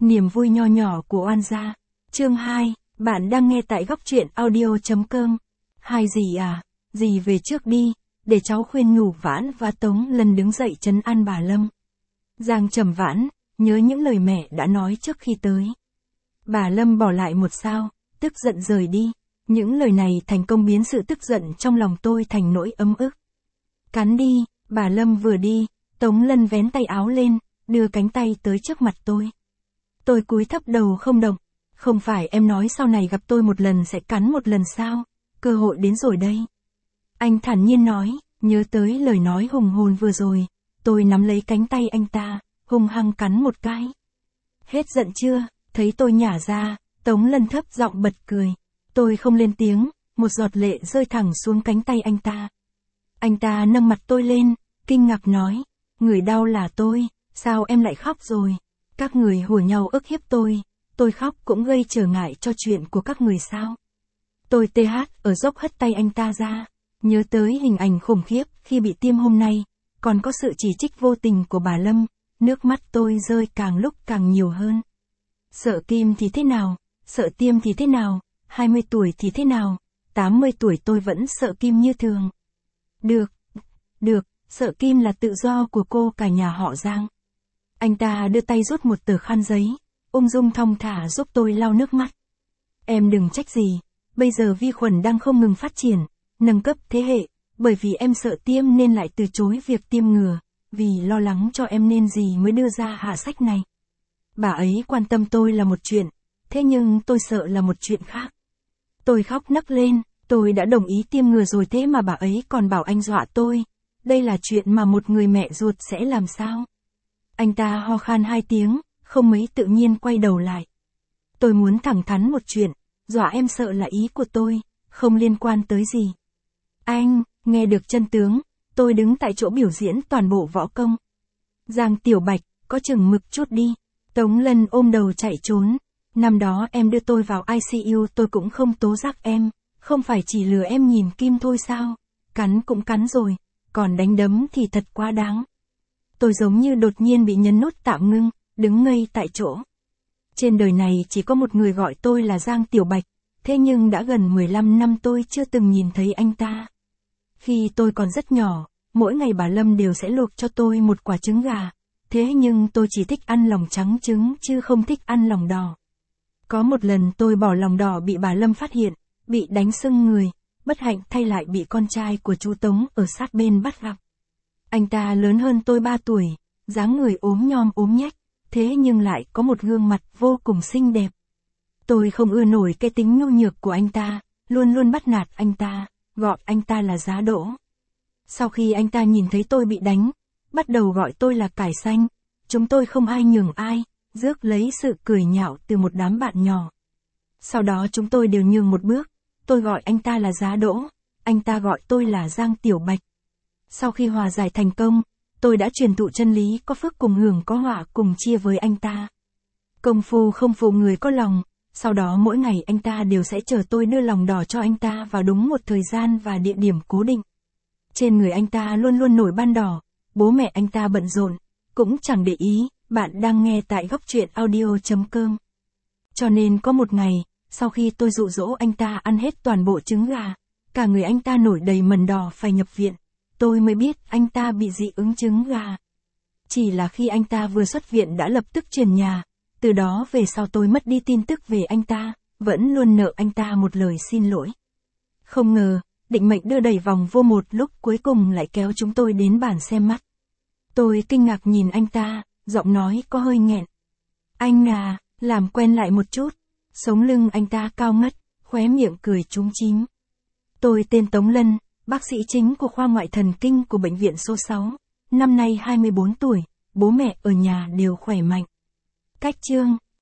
Niềm vui nho nhỏ của oan gia. Chương 2, bạn đang nghe tại góc truyện audio.com. Hai dì à, dì về trước đi, để cháu khuyên nhủ Vãn và Tống Lân đứng dậy trấn an bà Lâm. Giang trầm Vãn, nhớ những lời mẹ đã nói trước khi tới. Bà Lâm bỏ lại một sao, tức giận rời đi. Những lời này thành công biến sự tức giận trong lòng tôi thành nỗi ấm ức. Cắn đi, bà Lâm vừa đi, Tống Lân vén tay áo lên, đưa cánh tay tới trước mặt tôi. Tôi cúi thấp đầu không động. Không phải em nói sau này gặp tôi một lần sẽ cắn một lần sao? Cơ hội đến rồi đây. Anh thản nhiên nói, nhớ tới lời nói hùng hồn vừa rồi. Tôi nắm lấy cánh tay anh ta, hung hăng cắn một cái. Hết giận chưa? Thấy tôi nhả ra, Tống Lân thấp giọng bật cười. Tôi không lên tiếng, một giọt lệ rơi thẳng xuống cánh tay anh ta. Anh ta nâng mặt tôi lên, kinh ngạc nói, người đau là tôi, sao em lại khóc rồi? Các người hùa nhau ức hiếp tôi khóc cũng gây trở ngại cho chuyện của các người sao? Tôi ở dốc hất tay anh ta ra, nhớ tới hình ảnh khủng khiếp khi bị tiêm hôm nay, còn có sự chỉ trích vô tình của bà Lâm, nước mắt tôi rơi càng lúc càng nhiều hơn. Sợ kim thì thế nào, sợ tiêm thì thế nào, 20 tuổi thì thế nào, 80 tuổi tôi vẫn sợ kim như thường. Được, sợ kim là tự do của cô cả nhà họ Giang. Anh ta đưa tay rút một tờ khăn giấy, ung dung thong thả giúp tôi lau nước mắt. Em đừng trách gì, bây giờ vi khuẩn đang không ngừng phát triển, nâng cấp thế hệ, bởi vì em sợ tiêm nên lại từ chối việc tiêm ngừa, vì lo lắng cho em nên dì mới đưa ra hạ sách này. Bà ấy quan tâm tôi là một chuyện, thế nhưng tôi sợ là một chuyện khác. Tôi khóc nấc lên, tôi đã đồng ý tiêm ngừa rồi thế mà bà ấy còn bảo anh dọa tôi. Đây là chuyện mà một người mẹ ruột sẽ làm sao? Anh ta ho khan 2 tiếng, không mấy tự nhiên quay đầu lại. Tôi muốn thẳng thắn một chuyện, dọa em sợ là ý của tôi, không liên quan tới gì. Anh, nghe được chân tướng, tôi đứng tại chỗ biểu diễn toàn bộ võ công. Giang Tiểu Bạch, có chừng mực chút đi. Tống Lân ôm đầu chạy trốn. Năm đó em đưa tôi vào ICU tôi cũng không tố giác em, không phải chỉ lừa em nhìn kim thôi sao? Cắn cũng cắn rồi, còn đánh đấm thì thật quá đáng. Tôi giống như đột nhiên bị nhấn nút tạm ngưng, đứng ngây tại chỗ. Trên đời này chỉ có một người gọi tôi là Giang Tiểu Bạch, thế nhưng đã gần 15 năm tôi chưa từng nhìn thấy anh ta. Khi tôi còn rất nhỏ, mỗi ngày bà Lâm đều sẽ luộc cho tôi một quả trứng gà, thế nhưng tôi chỉ thích ăn lòng trắng trứng chứ không thích ăn lòng đỏ. Có một lần tôi bỏ lòng đỏ bị bà Lâm phát hiện, bị đánh sưng người, bất hạnh thay lại bị con trai của chú Tống ở sát bên bắt gặp. Anh ta lớn hơn tôi 3 tuổi, dáng người ốm nhom ốm nhách, thế nhưng lại có một gương mặt vô cùng xinh đẹp. Tôi không ưa nổi cái tính nhu nhược của anh ta, luôn luôn bắt nạt anh ta, gọi anh ta là giá đỗ. Sau khi anh ta nhìn thấy tôi bị đánh, bắt đầu gọi tôi là cải xanh, chúng tôi không ai nhường ai, rước lấy sự cười nhạo từ một đám bạn nhỏ. Sau đó chúng tôi đều nhường một bước, tôi gọi anh ta là giá đỗ, anh ta gọi tôi là Giang Tiểu Bạch. Sau khi hòa giải thành công, tôi đã truyền thụ chân lý có phước cùng hưởng có họa cùng chia với anh ta. Công phu không phụ người có lòng, sau đó mỗi ngày anh ta đều sẽ chờ tôi đưa lòng đỏ cho anh ta vào đúng một thời gian và địa điểm cố định. Trên người anh ta luôn luôn nổi ban đỏ, bố mẹ anh ta bận rộn, cũng chẳng để ý, bạn đang nghe tại góc truyện audio.com. Cho nên có một ngày, sau khi tôi dụ dỗ anh ta ăn hết toàn bộ trứng gà, cả người anh ta nổi đầy mẩn đỏ phải nhập viện, tôi mới biết anh ta bị dị ứng trứng gà. Chỉ là khi anh ta vừa xuất viện đã lập tức chuyển nhà, từ đó về sau tôi mất đi tin tức về anh ta, vẫn luôn nợ anh ta một lời xin lỗi. Không ngờ, định mệnh đưa đẩy vòng vô một lúc cuối cùng lại kéo chúng tôi đến bàn xem mắt. Tôi kinh ngạc nhìn anh ta, giọng nói có hơi nghẹn. Anh à, làm quen lại một chút. Sống lưng anh ta cao ngất, khóe miệng cười chúm chím. Tôi tên Tống Lân, bác sĩ chính của khoa ngoại thần kinh của bệnh viện số 6, năm nay 24 tuổi, bố mẹ ở nhà đều khỏe mạnh. Cách chương